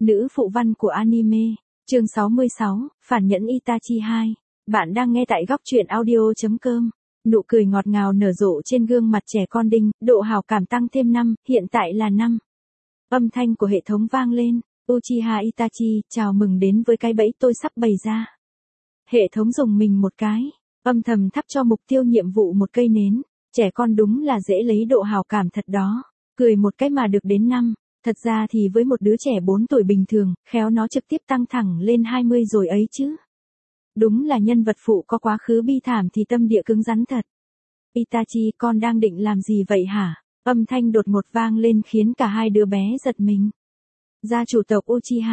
nữ phụ văn của anime. Chương 66, Phản nhẫn Itachi 2. Bạn đang nghe tại góc truyện audio.com. Nụ cười ngọt ngào nở rộ trên gương mặt trẻ con Đinh, độ hào cảm tăng thêm 5, hiện tại là 5. Âm thanh của hệ thống vang lên. Uchiha Itachi, chào mừng đến với cái bẫy tôi sắp bày ra. Hệ thống dùng mình một cái, âm thầm thắp cho mục tiêu nhiệm vụ một cây nến. Trẻ con đúng là dễ lấy độ hào cảm thật đó. Cười một cái mà được đến 5. Thật ra thì với một đứa trẻ 4 tuổi bình thường, khéo nó trực tiếp tăng thẳng lên 20 rồi ấy chứ. Đúng là nhân vật phụ có quá khứ bi thảm thì tâm địa cứng rắn thật. Itachi, con đang định làm gì vậy hả? Âm thanh đột ngột vang lên khiến cả hai đứa bé giật mình. Gia chủ tộc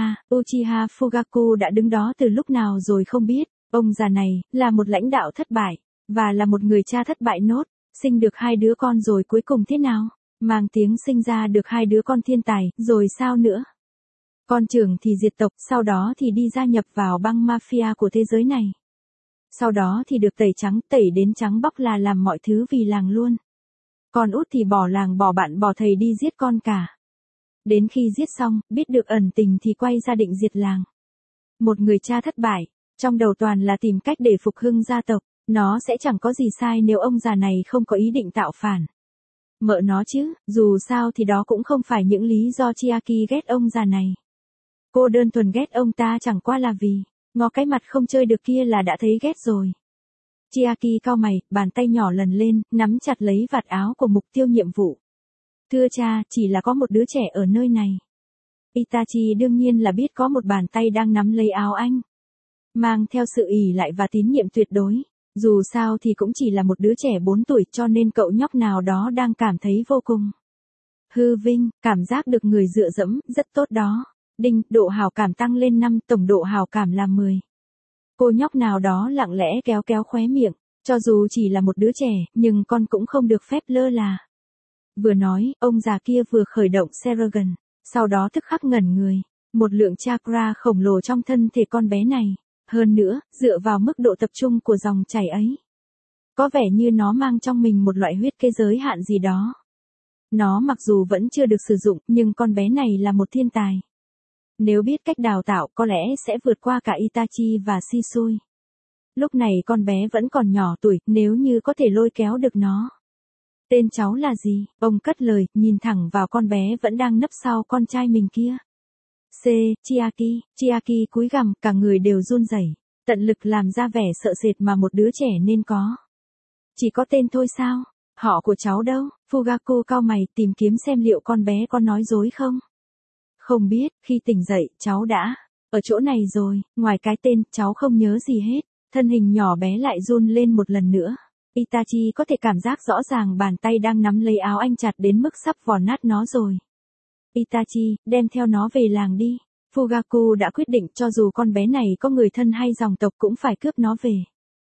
Uchiha Fugaku đã đứng đó từ lúc nào rồi không biết. Ông già này, là một lãnh đạo thất bại, và là một người cha thất bại nốt. Sinh được 2 đứa con rồi cuối cùng thế nào? Mang tiếng sinh ra được 2 đứa con thiên tài, rồi sao nữa? Con trưởng thì diệt tộc, sau đó thì đi gia nhập vào băng mafia của thế giới này. Sau đó thì được tẩy đến trắng bóc là làm mọi thứ vì làng luôn. Con út thì bỏ làng bỏ bạn bỏ thầy đi giết con cả. Đến khi giết xong, biết được ẩn tình thì quay ra định diệt làng. Một người cha thất bại, trong đầu toàn là tìm cách để phục hưng gia tộc, nó sẽ chẳng có gì sai nếu ông già này không có ý định tạo phản. Mợ nó chứ, dù sao thì đó cũng không phải những lý do Chiaki ghét ông già này. Cô đơn thuần ghét ông ta chẳng qua là vì, ngó cái mặt không chơi được kia là đã thấy ghét rồi. Chiaki cau mày, bàn tay nhỏ lần lên, nắm chặt lấy vạt áo của mục tiêu nhiệm vụ. Thưa cha, chỉ là có một đứa trẻ ở nơi này. Itachi đương nhiên là biết có một bàn tay đang nắm lấy áo anh. Mang theo sự ỷ lại và tín nhiệm tuyệt đối. Dù sao thì cũng chỉ là một đứa trẻ 4 tuổi cho nên cậu nhóc nào đó đang cảm thấy vô cùng hư vinh, cảm giác được người dựa dẫm, rất tốt đó. Đinh, độ hào cảm tăng lên 5, tổng độ hào cảm là 10. Cô nhóc nào đó lặng lẽ kéo khóe miệng, cho dù chỉ là một đứa trẻ, nhưng con cũng không được phép lơ là. Vừa nói, ông già kia vừa khởi động Seragon, sau đó tức khắc ngẩn người, một lượng chakra khổng lồ trong thân thể con bé này. Hơn nữa, dựa vào mức độ tập trung của dòng chảy ấy, có vẻ như nó mang trong mình một loại huyết kế giới hạn gì đó. Nó mặc dù vẫn chưa được sử dụng, nhưng con bé này là một thiên tài. Nếu biết cách đào tạo có lẽ sẽ vượt qua cả Itachi và Shisui. Lúc này con bé vẫn còn nhỏ tuổi, nếu như có thể lôi kéo được nó. Tên cháu là gì? Ông cất lời, nhìn thẳng vào con bé vẫn đang nấp sau con trai mình kia. Chiaki cúi gằm, cả người đều run rẩy, tận lực làm ra vẻ sợ sệt mà một đứa trẻ nên có. Chỉ có tên thôi sao? Họ của cháu đâu? Fugaku cau mày tìm kiếm xem liệu con bé có nói dối không. Không biết, khi tỉnh dậy, cháu đã ở chỗ này rồi, ngoài cái tên, cháu không nhớ gì hết. Thân hình nhỏ bé lại run lên một lần nữa. Itachi có thể cảm giác rõ ràng bàn tay đang nắm lấy áo anh chặt đến mức sắp vò nát nó rồi. Itachi, đem theo nó về làng đi. Fugaku đã quyết định cho dù con bé này có người thân hay dòng tộc cũng phải cướp nó về.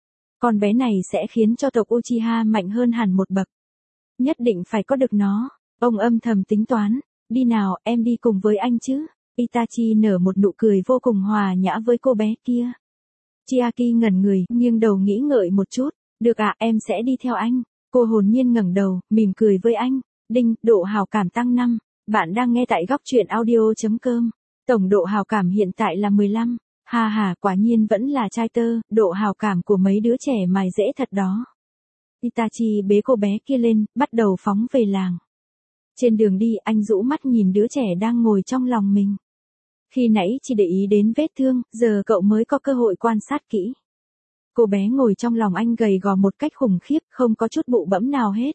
Con bé này sẽ khiến cho tộc Uchiha mạnh hơn hẳn một bậc. Nhất định phải có được nó. Ông âm thầm tính toán. Đi nào, em đi cùng với anh chứ. Itachi nở một nụ cười vô cùng hòa nhã với cô bé kia. Chiaki ngẩn người, nghiêng đầu nghĩ ngợi một chút. Được ạ, em sẽ đi theo anh. Cô hồn nhiên ngẩng đầu, mỉm cười với anh. Đinh, độ hào cảm tăng 5. Bạn đang nghe tại góc truyện audio.com. Tổng độ hào cảm hiện tại là 15. Ha, quả nhiên vẫn là trai tơ, độ hào cảm của mấy đứa trẻ mài dễ thật đó. Itachi bế cô bé kia lên, bắt đầu phóng về làng. Trên đường đi, anh rũ mắt nhìn đứa trẻ đang ngồi trong lòng mình. Khi nãy chỉ để ý đến vết thương, giờ cậu mới có cơ hội quan sát kỹ. Cô bé ngồi trong lòng anh gầy gò một cách khủng khiếp, không có chút bụ bẫm nào hết.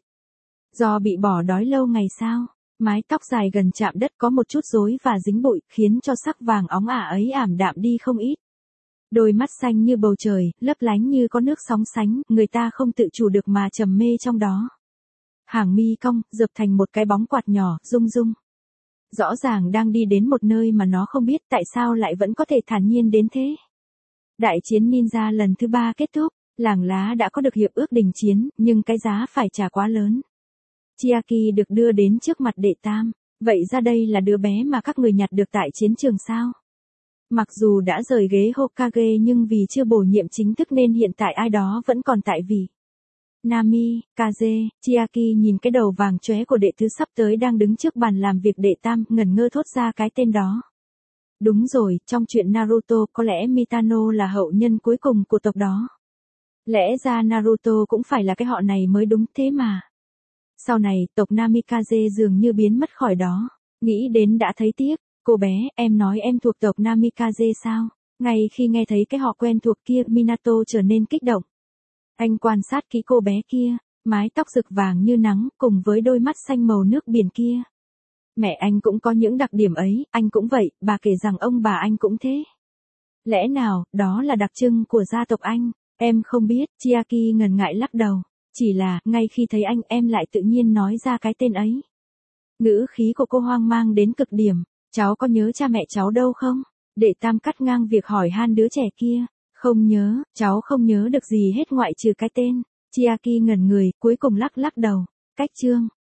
Do bị bỏ đói lâu ngày sao? Mái tóc dài gần chạm đất có một chút rối và dính bụi, khiến cho sắc vàng óng ả ấy ảm đạm đi không ít. Đôi mắt xanh như bầu trời, lấp lánh như có nước sóng sánh, người ta không tự chủ được mà trầm mê trong đó. Hàng mi cong, dập thành một cái bóng quạt nhỏ, rung rung. Rõ ràng đang đi đến một nơi mà nó không biết tại sao lại vẫn có thể thản nhiên đến thế. Đại chiến ninja lần thứ 3 kết thúc, làng lá đã có được hiệp ước đình chiến, nhưng cái giá phải trả quá lớn. Chiaki được đưa đến trước mặt đệ tam. Vậy ra đây là đứa bé mà các người nhặt được tại chiến trường sao? Mặc dù đã rời ghế Hokage nhưng vì chưa bổ nhiệm chính thức nên hiện tại ai đó vẫn còn tại vị. Nami, Kaze, Chiaki nhìn cái đầu vàng chóe của đệ thứ sắp tới đang đứng trước bàn làm việc đệ tam, ngẩn ngơ thốt ra cái tên đó. Đúng rồi, trong chuyện Naruto có lẽ Mitano là hậu nhân cuối cùng của tộc đó. Lẽ ra Naruto cũng phải là cái họ này mới đúng thế mà. Sau này, tộc Namikaze dường như biến mất khỏi đó. Nghĩ đến đã thấy tiếc. Cô bé, em nói em thuộc tộc Namikaze sao? Ngay khi nghe thấy cái họ quen thuộc kia, Minato trở nên kích động. Anh quan sát kỹ cô bé kia, mái tóc rực vàng như nắng, cùng với đôi mắt xanh màu nước biển kia. Mẹ anh cũng có những đặc điểm ấy, anh cũng vậy, bà kể rằng ông bà anh cũng thế. Lẽ nào, đó là đặc trưng của gia tộc anh? Em không biết, Chiaki ngần ngại lắc đầu. Chỉ là, ngay khi thấy anh em lại tự nhiên nói ra cái tên ấy. Ngữ khí của cô hoang mang đến cực điểm. Cháu có nhớ cha mẹ cháu đâu không? Để Tam cắt ngang việc hỏi han đứa trẻ kia. Không nhớ, cháu không nhớ được gì hết ngoại trừ cái tên. Chiaki ngẩn người, cuối cùng lắc lắc đầu. Cách chương.